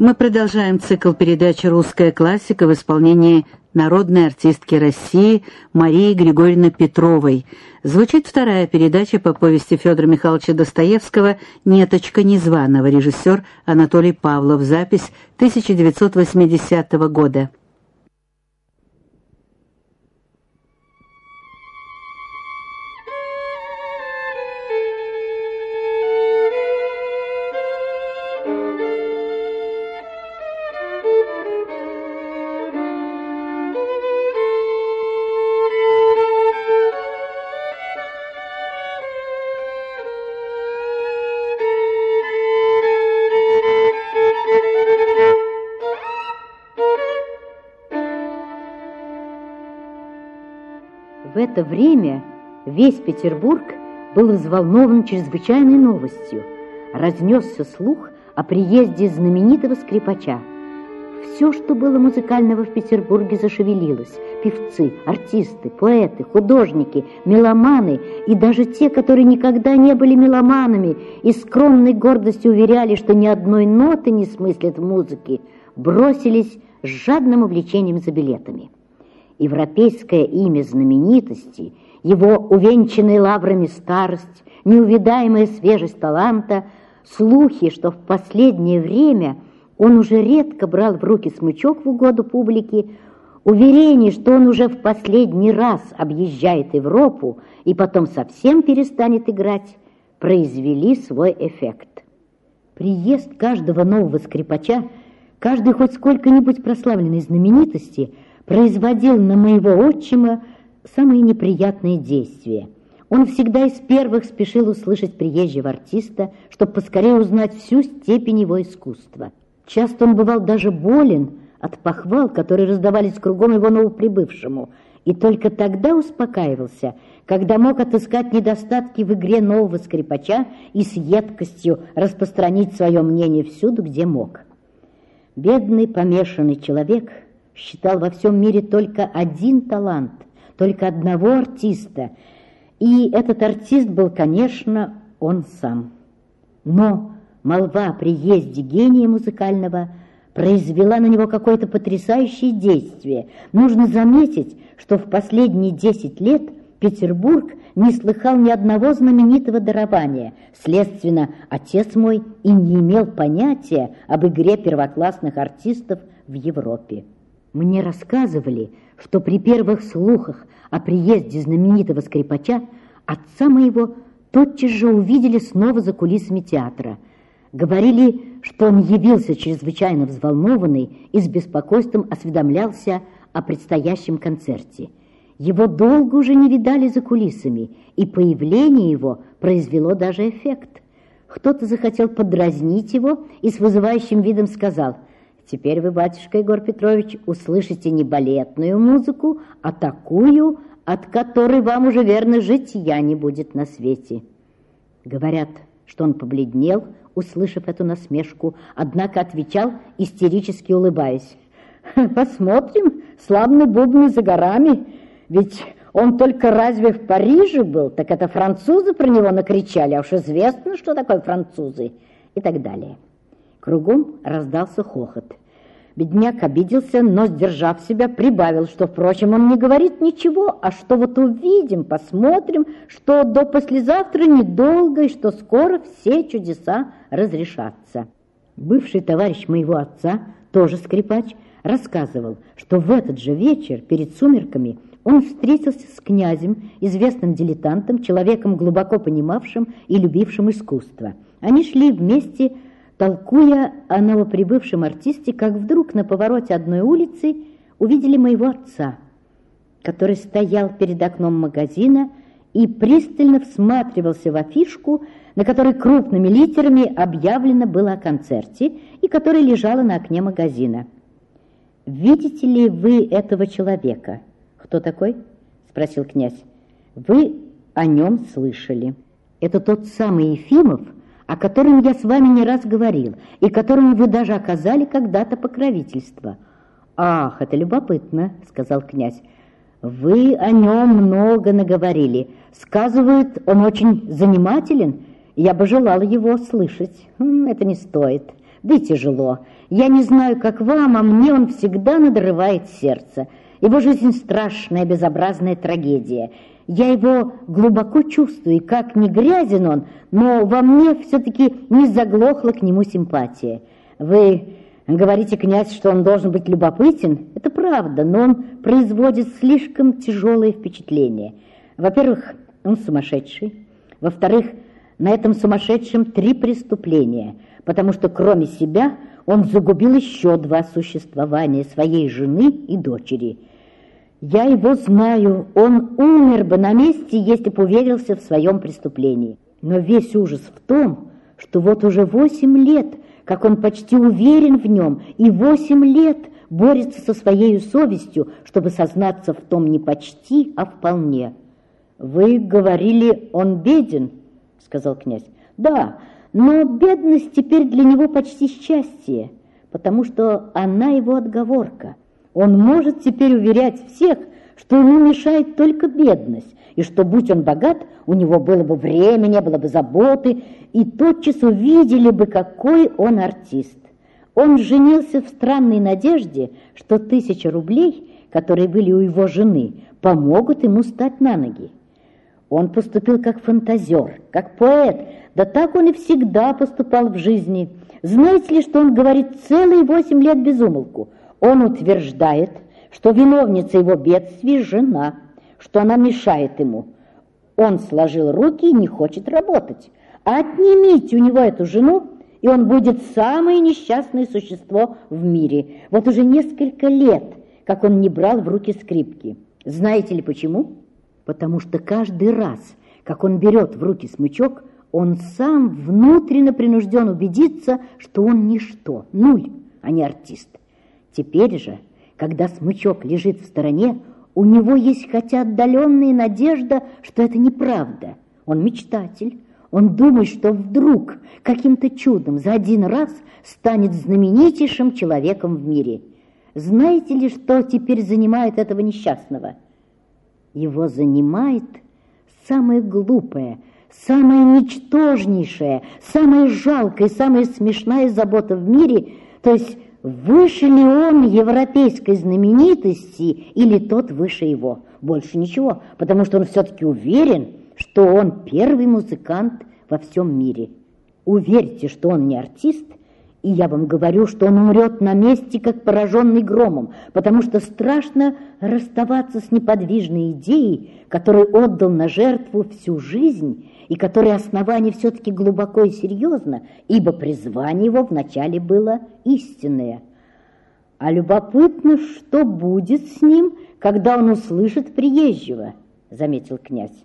Мы продолжаем цикл передач «Русская классика» в исполнении народной артистки России Марии Григорьевны Петровой. Звучит вторая передача по повести Федора Михайловича Достоевского «Неточка незваного», режиссер Анатолий Павлов, запись 1980 года. В это время весь Петербург был взволнован чрезвычайной новостью. Разнесся слух о приезде знаменитого скрипача. Все, что было музыкального в Петербурге, зашевелилось. Певцы, артисты, поэты, художники, меломаны и даже те, которые никогда не были меломанами и скромной гордостью уверяли, что ни одной ноты не смыслят в музыке, бросились с жадным увлечением за билетами. Европейское имя знаменитости, его увенчанная лаврами старость, неувидаемая свежесть таланта, слухи, что в последнее время он уже редко брал в руки смычок в угоду публике, уверение, что он уже в последний раз объезжает Европу и потом совсем перестанет играть, произвели свой эффект. Приезд каждого нового скрипача, каждой хоть сколько-нибудь прославленной знаменитости производил на моего отчима самые неприятные действия. Он всегда из первых спешил услышать приезжего артиста, чтобы поскорее узнать всю степень его искусства. Часто он бывал даже болен от похвал, которые раздавались кругом его новоприбывшему, и только тогда успокаивался, когда мог отыскать недостатки в игре нового скрипача и с едкостью распространить свое мнение всюду, где мог. Бедный помешанный человек считал во всем мире только один талант, только одного артиста, и этот артист был, конечно, он сам. Но молва о приезде гения музыкального произвела на него какое-то потрясающее действие. Нужно заметить, что в последние 10 лет Петербург не слыхал ни одного знаменитого дарования. Следственно, отец мой и не имел понятия об игре первоклассных артистов в Европе. Мне рассказывали, что при первых слухах о приезде знаменитого скрипача отца моего тотчас же увидели снова за кулисами театра. Говорили, что он явился чрезвычайно взволнованный и с беспокойством осведомлялся о предстоящем концерте. Его долго уже не видали за кулисами, и появление его произвело даже эффект. Кто-то захотел подразнить его и с вызывающим видом сказал: «Теперь вы, батюшка Егор Петрович, услышите не балетную музыку, а такую, от которой вам уже, верно, житья не будет на свете». Говорят, что он побледнел, услышав эту насмешку, однако отвечал, истерически улыбаясь: «Посмотрим, славный бубны за горами, ведь он только разве в Париже был, так это французы про него накричали, а уж известно, что такое французы», и так далее. Кругом раздался хохот. Бедняк обиделся, но, сдержав себя, прибавил, что, впрочем, он не говорит ничего, а что вот увидим, посмотрим, что до послезавтра недолго и что скоро все чудеса разрешатся. Бывший товарищ моего отца, тоже скрипач, рассказывал, что в этот же вечер перед сумерками он встретился с князем, известным дилетантом, человеком глубоко понимавшим и любившим искусство. Они шли вместе, толкуя о новоприбывшем артисте, как вдруг на повороте одной улицы увидели моего отца, который стоял перед окном магазина и пристально всматривался в афишку, на которой крупными литерами объявлено было о концерте и которая лежала на окне магазина. «Видите ли вы этого человека?» «Кто такой?» – спросил князь. «Вы о нем слышали. Это тот самый Ефимов, о котором я с вами не раз говорил, и которому вы даже оказали когда-то покровительство». «Ах, это любопытно», — сказал князь. «Вы о нем много наговорили. Сказывают, он очень занимателен. Я бы желала его слышать». «Это не стоит. да и тяжело. Я не знаю, как вам, а мне он всегда надрывает сердце. Его жизнь страшная, безобразная трагедия. Я его глубоко чувствую, и как ни грязен он, но во мне все-таки не заглохла к нему симпатия. Вы говорите, князь, что он должен быть любопытен? Это правда, но он производит слишком тяжелое впечатление. Во-первых, он сумасшедший. Во-вторых, на этом сумасшедшем 3 преступления, потому что кроме себя он загубил еще 2 существования своей жены и дочери. Я его знаю, он умер бы на месте, если бы уверился в своем преступлении. Но весь ужас в том, что вот уже 8 лет, как он почти уверен в нем, и 8 лет борется со своей совестью, чтобы сознаться в том не почти, а вполне. «Вы говорили, он беден?» — сказал князь. «Да, но бедность теперь для него почти счастье, потому что она его отговорка. Он может теперь уверять всех, что ему мешает только бедность, и что, будь он богат, у него было бы время, не было бы заботы, и тотчас увидели бы, какой он артист. Он женился в странной надежде, что 1000 рублей, которые были у его жены, помогут ему стать на ноги. Он поступил как фантазер, как поэт, да так он и всегда поступал в жизни. Знаете ли, что он говорит целые 8 лет без умолку? Он утверждает, что виновница его бедствий – жена, что она мешает ему. Он сложил руки и не хочет работать. Отнимите у него эту жену, и он будет самое несчастное существо в мире. Вот уже несколько лет, как он не брал в руки скрипки. Знаете ли почему? Потому что каждый раз, как он берет в руки смычок, он сам внутренне принужден убедиться, что он ничто, нуль, а не артист. Теперь же, когда смычок лежит в стороне, у него есть хотя отдаленная надежда, что это неправда. Он мечтатель. Он думает, что вдруг каким-то чудом за один раз станет знаменитейшим человеком в мире. Знаете ли, что теперь занимает этого несчастного? Его занимает самое глупое, самая ничтожнейшая, самая жалкая, самая смешная забота в мире, то есть выше ли он европейской знаменитости или тот выше его? Больше ничего, потому что он все-таки уверен, что он первый музыкант во всем мире. Уверьте, что он не артист, и я вам говорю, что он умрет на месте, как пораженный громом, потому что страшно расставаться с неподвижной идеей, которой отдал на жертву всю жизнь, и которой основание все-таки глубоко и серьезно, ибо призвание его вначале было истинное. А любопытно, что будет с ним, когда он услышит приезжего, заметил князь.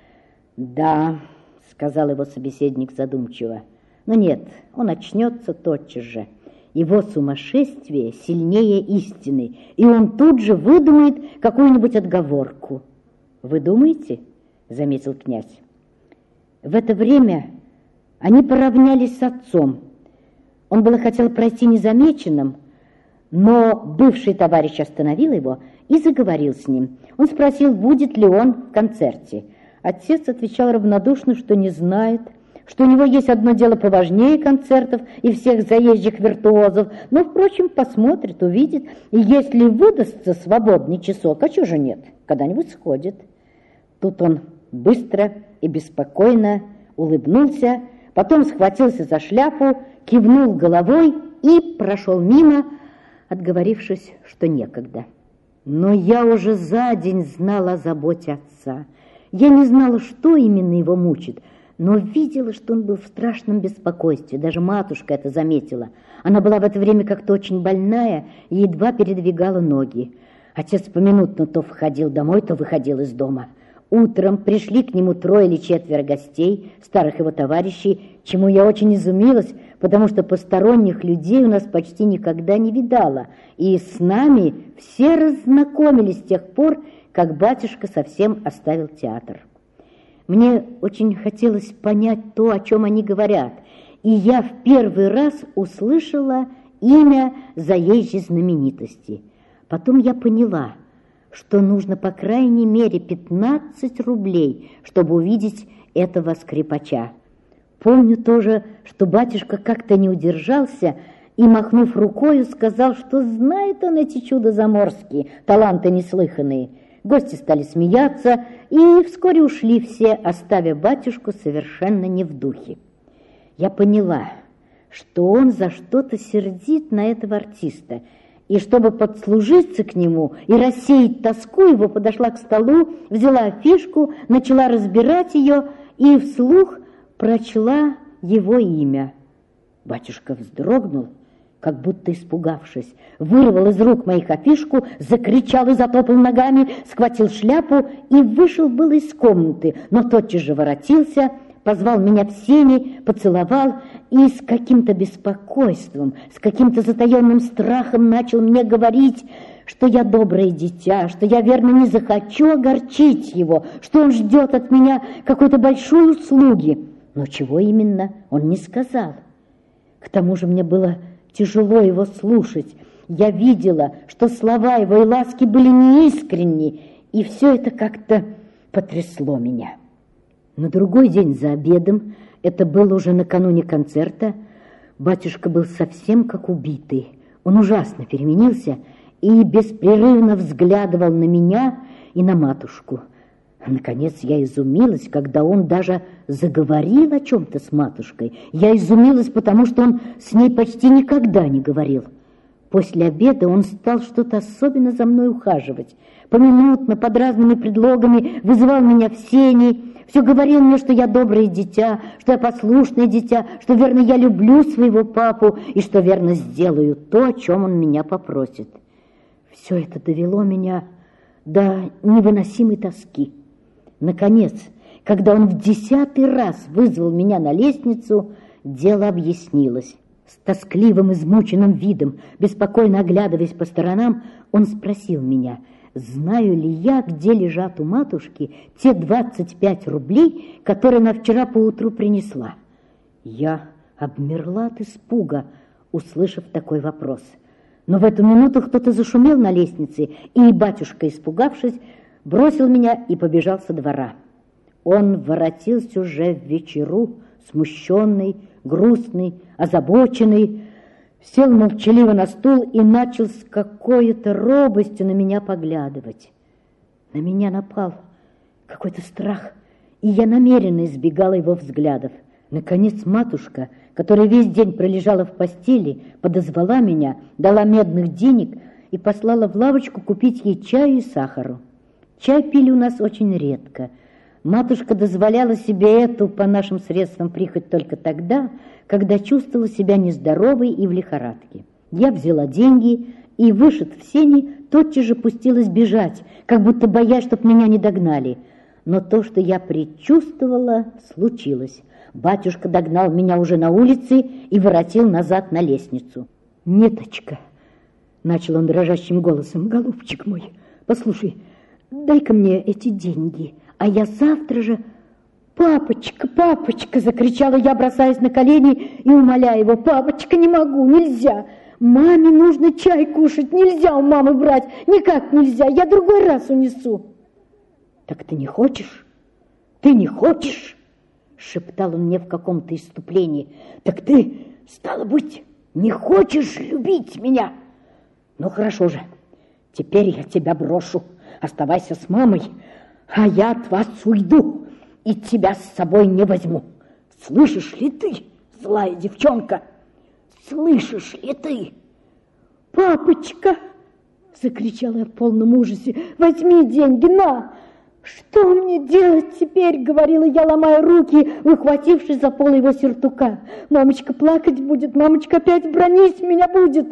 Да, сказал его собеседник задумчиво, но нет, он очнется тотчас же. Его сумасшествие сильнее истины, и он тут же выдумает какую-нибудь отговорку. Вы думаете? Заметил князь. В это время они поравнялись с отцом. Он было хотел пройти незамеченным, но бывший товарищ остановил его и заговорил с ним. Он спросил, будет ли он в концерте. Отец отвечал равнодушно, что не знает, что у него есть одно дело поважнее концертов и всех заезжих виртуозов, но, впрочем, посмотрит, увидит, и если выдастся свободный часок, а чего же нет, когда-нибудь сходит. Тут он быстро и беспокойно улыбнулся, потом схватился за шляпу, кивнул головой и прошел мимо, отговорившись, что некогда. Но я уже за день знала о заботе отца. Я не знала, что именно его мучит, но видела, что он был в страшном беспокойстве. Даже матушка это заметила. Она была в это время как-то очень больная и едва передвигала ноги. Отец поминутно то входил домой, то выходил из дома. Утром пришли к нему 3 или 4 гостей, старых его товарищей, чему я очень изумилась, потому что посторонних людей у нас почти никогда не видала, и с нами все разнакомились с тех пор, как батюшка совсем оставил театр. Мне очень хотелось понять то, о чем они говорят, и я в первый раз услышала имя заезжей знаменитости. Потом я поняла, что нужно по крайней мере 15 рублей, чтобы увидеть этого скрипача. Помню тоже, что батюшка как-то не удержался и, махнув рукою, сказал, что знает он эти чудо заморские, таланты неслыханные. Гости стали смеяться, и вскоре ушли все, оставив батюшку совершенно не в духе. Я поняла, что он за что-то сердит на этого артиста, и чтобы подслужиться к нему и рассеять тоску его, подошла к столу, взяла афишку, начала разбирать ее и вслух прочла его имя. Батюшка вздрогнул, как будто испугавшись, вырвал из рук моих афишку, закричал и затопал ногами, схватил шляпу и вышел было из комнаты, но тотчас же воротился, позвал меня в сени, поцеловал и с каким-то беспокойством, с каким-то затаенным страхом начал мне говорить, что я доброе дитя, что я, верно, не захочу огорчить его, что он ждет от меня какой-то большой услуги. Но чего именно, он не сказал. К тому же мне было тяжело его слушать. Я видела, что слова его и ласки были неискренни, и все это как-то потрясло меня. На другой день за обедом, это было уже накануне концерта, батюшка был совсем как убитый. Он ужасно переменился и беспрерывно взглядывал на меня и на матушку. Наконец я изумилась, когда он даже заговорил о чем-то с матушкой. Я изумилась, потому что он с ней почти никогда не говорил. После обеда он стал что-то особенно за мной ухаживать. Поминутно, под разными предлогами вызывал меня в сени, все говорил мне, что я доброе дитя, что я послушное дитя, что, верно, я люблю своего папу и что, верно, сделаю то, о чем он меня попросит. Все это довело меня до невыносимой тоски. Наконец, когда он в 10-й раз вызвал меня на лестницу, дело объяснилось. С тоскливым, измученным видом, беспокойно оглядываясь по сторонам, он спросил меня, знаю ли я, где лежат у матушки те 25 рублей, которые она вчера поутру принесла. Я обмерла от испуга, услышав такой вопрос. Но в эту минуту кто-то зашумел на лестнице, и батюшка, испугавшись, бросил меня и побежал со двора. Он воротился уже в вечеру, смущенный, грустный, озабоченный, сел молчаливо на стул и начал с какой-то робостью на меня поглядывать. На меня напал какой-то страх, и я намеренно избегала его взглядов. Наконец матушка, которая весь день пролежала в постели, подозвала меня, дала медных денег и послала в лавочку купить ей чаю и сахару. Чай пили у нас очень редко. Матушка дозволяла себе эту, по нашим средствам, прихоть только тогда, когда чувствовала себя нездоровой и в лихорадке. Я взяла деньги и, вышед в сени, тотчас же пустилась бежать, как будто боясь, чтоб меня не догнали. Но то, что я предчувствовала, случилось. Батюшка догнал меня уже на улице и воротил назад на лестницу. «Неточка», — начал он дрожащим голосом, — «голубчик мой, послушай, дай-ка мне эти деньги, а я завтра же...» «Папочка, папочка!» — закричала я, бросаясь на колени и умоляя его. «Папочка, не могу, нельзя! Маме нужно чай кушать, нельзя у мамы брать, никак нельзя, я другой раз унесу!» «Так ты не хочешь? Ты не хочешь?» — шептал он мне в каком-то исступлении. «Так ты, стало быть, не хочешь любить меня? Ну, хорошо же, теперь я тебя брошу, оставайся с мамой, а я от вас уйду и тебя с собой не возьму. Слышишь ли ты, злая девчонка? Слышишь ли ты?» «Папочка!» — закричала я в полном ужасе. «Возьми деньги, на!» «Что мне делать теперь?» — говорила я, ломая руки, ухватившись за полы его сюртука. «Мамочка плакать будет, мамочка опять бранить меня будет!»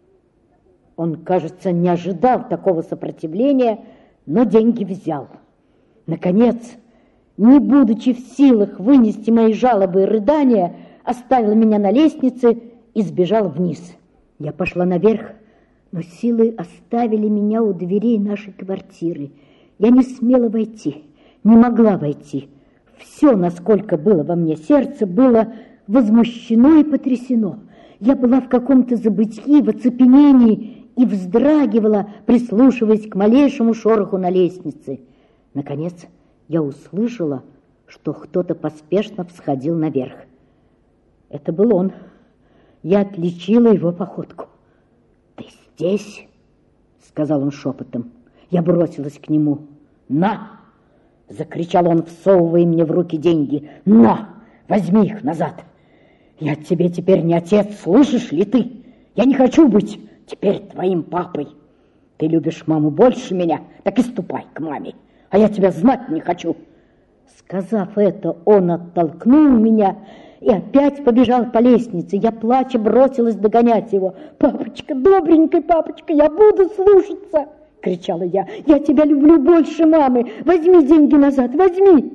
Он, кажется, не ожидал такого сопротивления, но деньги взял. Наконец, не будучи в силах вынести мои жалобы и рыдания, оставил меня на лестнице и сбежал вниз. Я пошла наверх, но силы оставили меня у дверей нашей квартиры. Я не смела войти, не могла войти. Все, насколько было во мне сердце, было возмущено и потрясено. Я была в каком-то забытьи, в оцепенении и вздрагивала, прислушиваясь к малейшему шороху на лестнице. Наконец, я услышала, что кто-то поспешно всходил наверх. Это был он. Я отличила его походку. «Ты здесь?» — сказал он шепотом. Я бросилась к нему. «На!» — закричал он, всовывая мне в руки деньги. «На! Возьми их назад! Я тебе теперь не отец, слышишь ли ты? Я не хочу быть теперь твоим папой. Ты любишь маму больше меня, так и ступай к маме, а я тебя знать не хочу». Сказав это, он оттолкнул меня и опять побежал по лестнице. Я, плача, бросилась догонять его. «Папочка, добренький папочка, я буду слушаться!» — кричала я. «Я тебя люблю больше мамы! Возьми деньги назад, возьми!»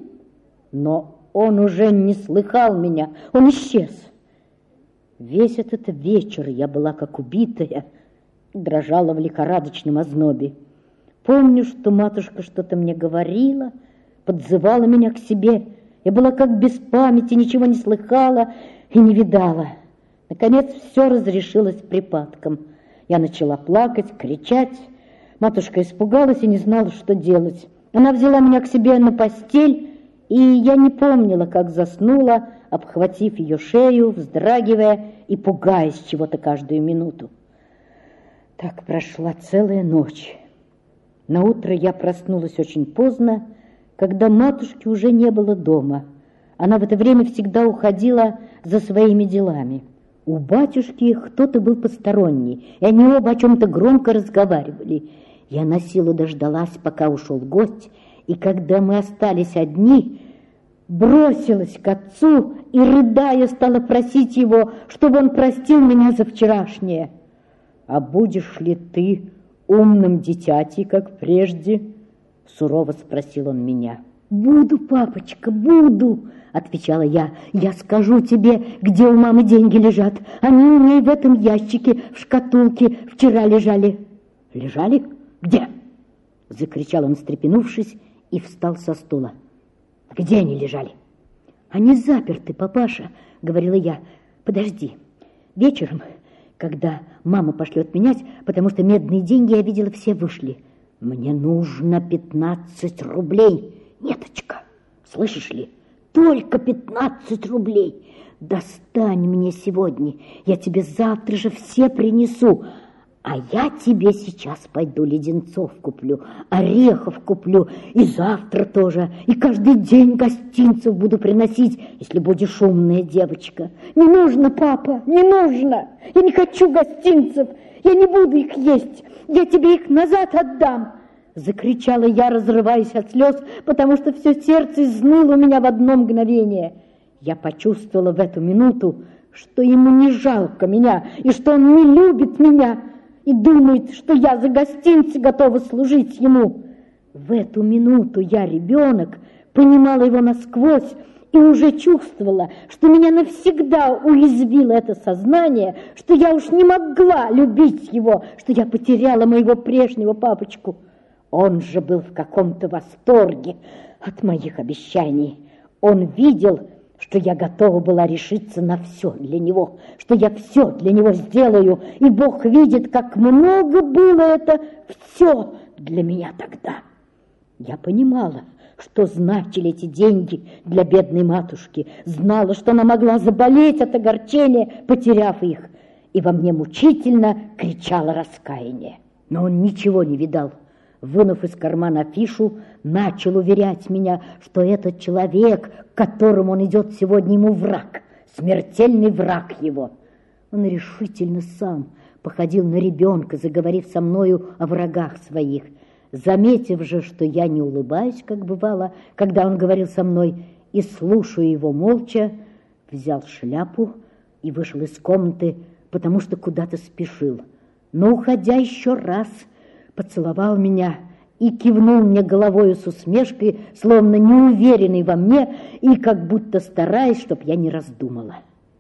Но он уже не слыхал меня, он исчез. Весь этот вечер я была как убитая, дрожала в лихорадочном ознобе. Помню, что матушка что-то мне говорила, подзывала меня к себе. Я была как без памяти, ничего не слыхала и не видала. Наконец все разрешилось припадком. Я начала плакать, кричать. Матушка испугалась и не знала, что делать. Она взяла меня к себе на постель, и я не помнила, как заснула, обхватив ее шею, вздрагивая и пугаясь чего-то каждую минуту. Так прошла целая ночь. Наутро я проснулась очень поздно, когда матушки уже не было дома. Она в это время всегда уходила за своими делами. У батюшки кто-то был посторонний, и они оба о чем-то громко разговаривали. Я насилу дождалась, пока ушел гость, и когда мы остались одни, бросилась к отцу и, рыдая, стала просить его, чтобы он простил меня за вчерашнее. «А будешь ли ты умным дитятей, как прежде?» — сурово спросил он меня. «Буду, папочка, буду», — отвечала я. «Я скажу тебе, где у мамы деньги лежат. Они у ней в этом ящике, в шкатулке, вчера лежали». «Лежали? Где?» — закричал он, встрепенувшись, и встал со стула. «Где они лежали?» «Они заперты, папаша», — говорила я. «Подожди, вечером, когда мама пошлет менять, потому что медные деньги, я видела, все вышли. Мне нужно 15 рублей, Неточка, слышишь ли? Только 15 рублей. Достань мне сегодня, я тебе завтра же все принесу. А я тебе сейчас пойду леденцов куплю, орехов куплю, и завтра тоже, и каждый день гостинцев буду приносить, если будешь умная девочка». «Не нужно, папа, не нужно, я не хочу гостинцев, я не буду их есть, я тебе их назад отдам», — закричала я, разрываясь от слез, потому что все сердце изныло у меня в одно мгновение. Я почувствовала в эту минуту, что ему не жалко меня, и что он не любит меня, и думает, что я за гостинцы готова служить ему. В эту минуту я, ребенок, понимала его насквозь и уже чувствовала, что меня навсегда уязвило это сознание, что я уж не могла любить его, что я потеряла моего прежнего папочку. Он же был в каком-то восторге от моих обещаний. Он видел, что я готова была решиться на все для него, что я все для него сделаю, и Бог видит, как много было это все для меня тогда. Я понимала, что значили эти деньги для бедной матушки, знала, что она могла заболеть от огорчения, потеряв их, и во мне мучительно кричало раскаяние. Но он ничего не видал. Вынув из кармана афишу, начал уверять меня, что этот человек, к которому он идет сегодня, ему враг, смертельный враг его. Он решительно сам походил на ребенка, заговорив со мною о врагах своих. Заметив же, что я не улыбаюсь, как бывало, когда он говорил со мной, и слушаю его молча, взял шляпу и вышел из комнаты, потому что куда-то спешил. Но, уходя еще раз, поцеловал меня и кивнул мне головою с усмешкой, словно неуверенный во мне и как будто стараясь, чтоб я не раздумала.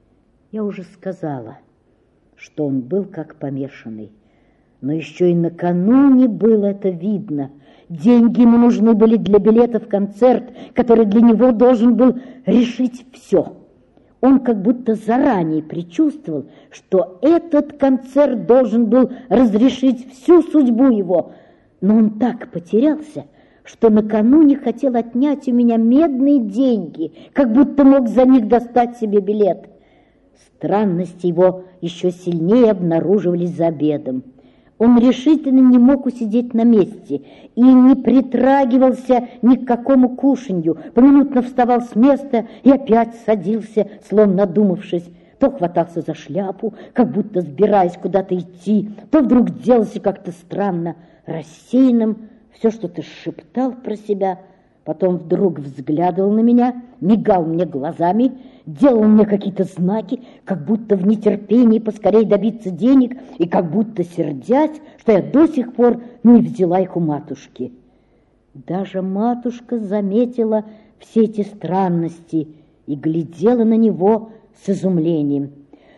Я уже сказала, что он был как помешанный, но еще и накануне было это видно. Деньги ему нужны были для билета в концерт, который для него должен был решить все. Он как будто заранее предчувствовал, что этот концерт должен был разрешить всю судьбу его, но он так потерялся, что накануне хотел отнять у меня медные деньги, как будто мог за них достать себе билет. Странности его еще сильнее обнаруживались за обедом. Он решительно не мог усидеть на месте и не притрагивался ни к какому кушанью. Поминутно вставал с места и опять садился, словно надумавшись. То хватался за шляпу, как будто сбираясь куда-то идти, то вдруг делался как-то странно, рассеянным, все что-то шептал про себя, потом вдруг взглядывал на меня, мигал мне глазами, делал мне какие-то знаки, как будто в нетерпении поскорее добиться денег и как будто сердясь, что я до сих пор не взяла их у матушки. Даже матушка заметила все эти странности и глядела на него с изумлением.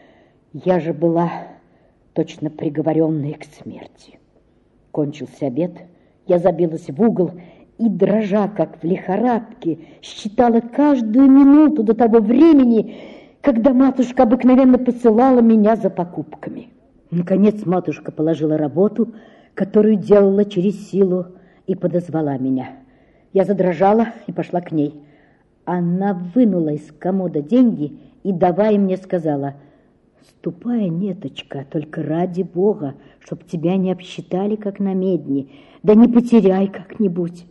Я же была точно приговоренная к смерти. Кончился обед, я забилась в угол и, дрожа, как в лихорадке, считала каждую минуту до того времени, когда матушка обыкновенно посылала меня за покупками. Наконец матушка положила работу, которую делала через силу, и подозвала меня. Я задрожала и пошла к ней. Она вынула из комода деньги и, давая мне, сказала: «Ступай, Неточка, только ради Бога, чтоб тебя не обсчитали, как на медне, да не потеряй как-нибудь».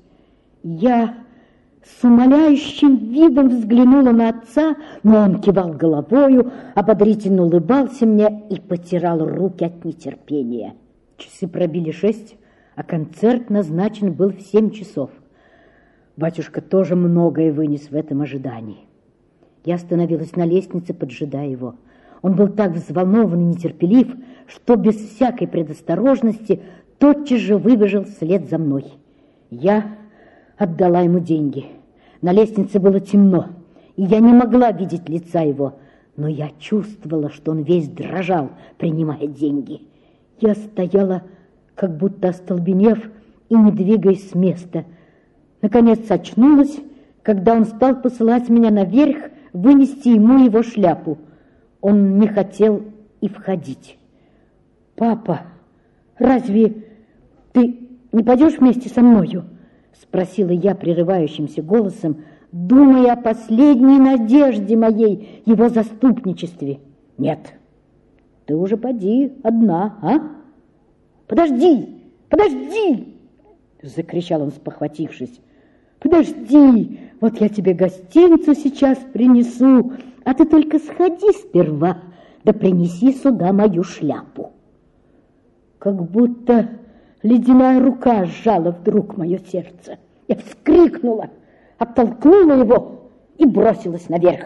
Я с умоляющим видом взглянула на отца, но он кивал головою, ободрительно улыбался мне и потирал руки от нетерпения. Часы пробили 6, а концерт назначен был в 7 часов. Батюшка тоже многое вынес в этом ожидании. Я остановилась на лестнице, поджидая его. Он был так взволнован и нетерпелив, что без всякой предосторожности тотчас же выбежал вслед за мной. Я отдала ему деньги. На лестнице было темно, и я не могла видеть лица его, но я чувствовала, что он весь дрожал, принимая деньги. Я стояла, как будто остолбенев и не двигаясь с места. Наконец очнулась, когда он стал посылать меня наверх вынести ему его шляпу. Он не хотел и входить. «Папа, разве ты не пойдешь вместе со мною?» — спросила я прерывающимся голосом, думая о последней надежде моей, его заступничестве. «Нет, ты уже поди одна, а? Подожди, подожди!» — закричал он, спохватившись. «Подожди, вот я тебе гостинцу сейчас принесу, а ты только сходи сперва, да принеси сюда мою шляпу». Как будто ледяная рука сжала вдруг мое сердце. Я вскрикнула, оттолкнула его и бросилась наверх.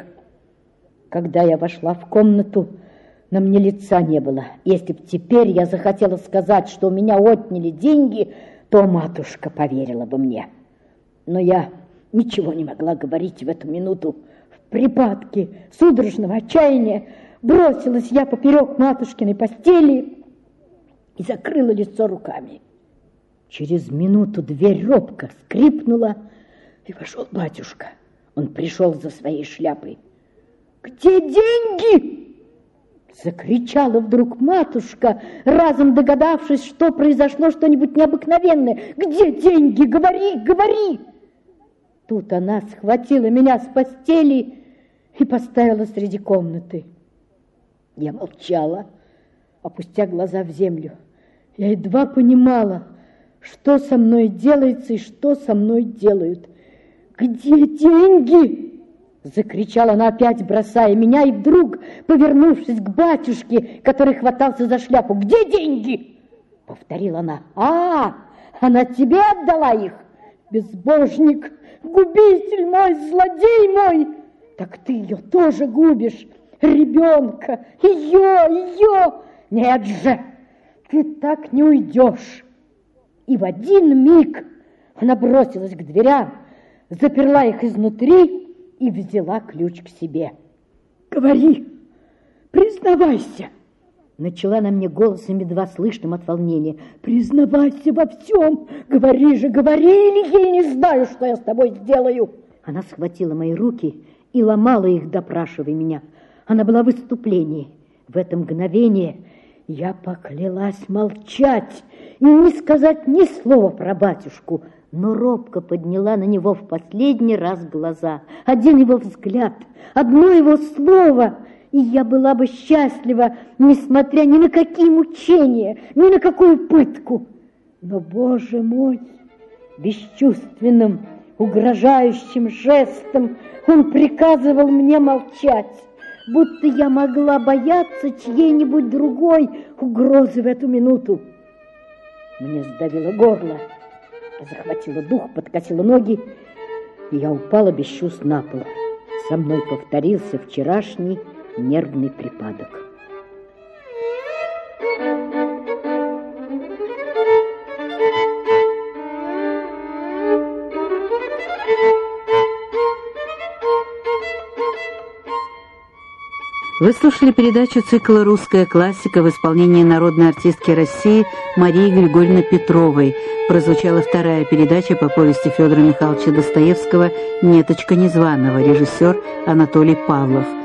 Когда я вошла в комнату, на мне лица не было. Если б теперь я захотела сказать, что у меня отняли деньги, то матушка поверила бы мне. Но я ничего не могла говорить в эту минуту. В припадке судорожного отчаяния бросилась я поперек матушкиной постели и закрыла лицо руками. Через минуту дверь робко скрипнула, и вошел батюшка. Он пришел за своей шляпой. «Где деньги?» — закричала вдруг матушка, разом догадавшись, что произошло что-нибудь необыкновенное. «Где деньги? Говори, говори!» Тут она схватила меня с постели и поставила среди комнаты. Я молчала, опустя глаза в землю. Я едва понимала, что со мной делается и что со мной делают. «Где деньги?» — закричала она опять, бросая меня, и вдруг, повернувшись к батюшке, который хватался за шляпу: «Где деньги?» — повторила она. Она тебе отдала их? Безбожник, губитель мой, злодей мой! Так ты ее тоже губишь, ребенка, ее! Нет же, ты так не уйдешь!» И в один миг она бросилась к дверям, заперла их изнутри и взяла ключ к себе. «Говори, признавайся!» Начала она мне голосом, едва слышным от волнения. «Признавайся во всем! Говори же, говори, или я не знаю, что я с тобой сделаю!» Она схватила мои руки и ломала их, допрашивая меня. Она была в выступлении. В это мгновение я поклялась молчать и не сказать ни слова про батюшку, но робко подняла на него в последний раз глаза. Один его взгляд, одно его слово, и я была бы счастлива, несмотря ни на какие мучения, ни на какую пытку. Но, Боже мой, бесчувственным, угрожающим жестом он приказывал мне молчать, будто я могла бояться чьей-нибудь другой угрозы в эту минуту. Мне сдавило горло, захватило дух, подкосило ноги, и я упала без чувств на пол. Со мной повторился вчерашний нервный припадок. Вы слушали передачу цикла «Русская классика» в исполнении народной артистки России Марии Григорьевны Петровой. Прозвучала вторая передача по повести Федора Михайловича Достоевского «Неточка незваного», режиссер Анатолий Павлов.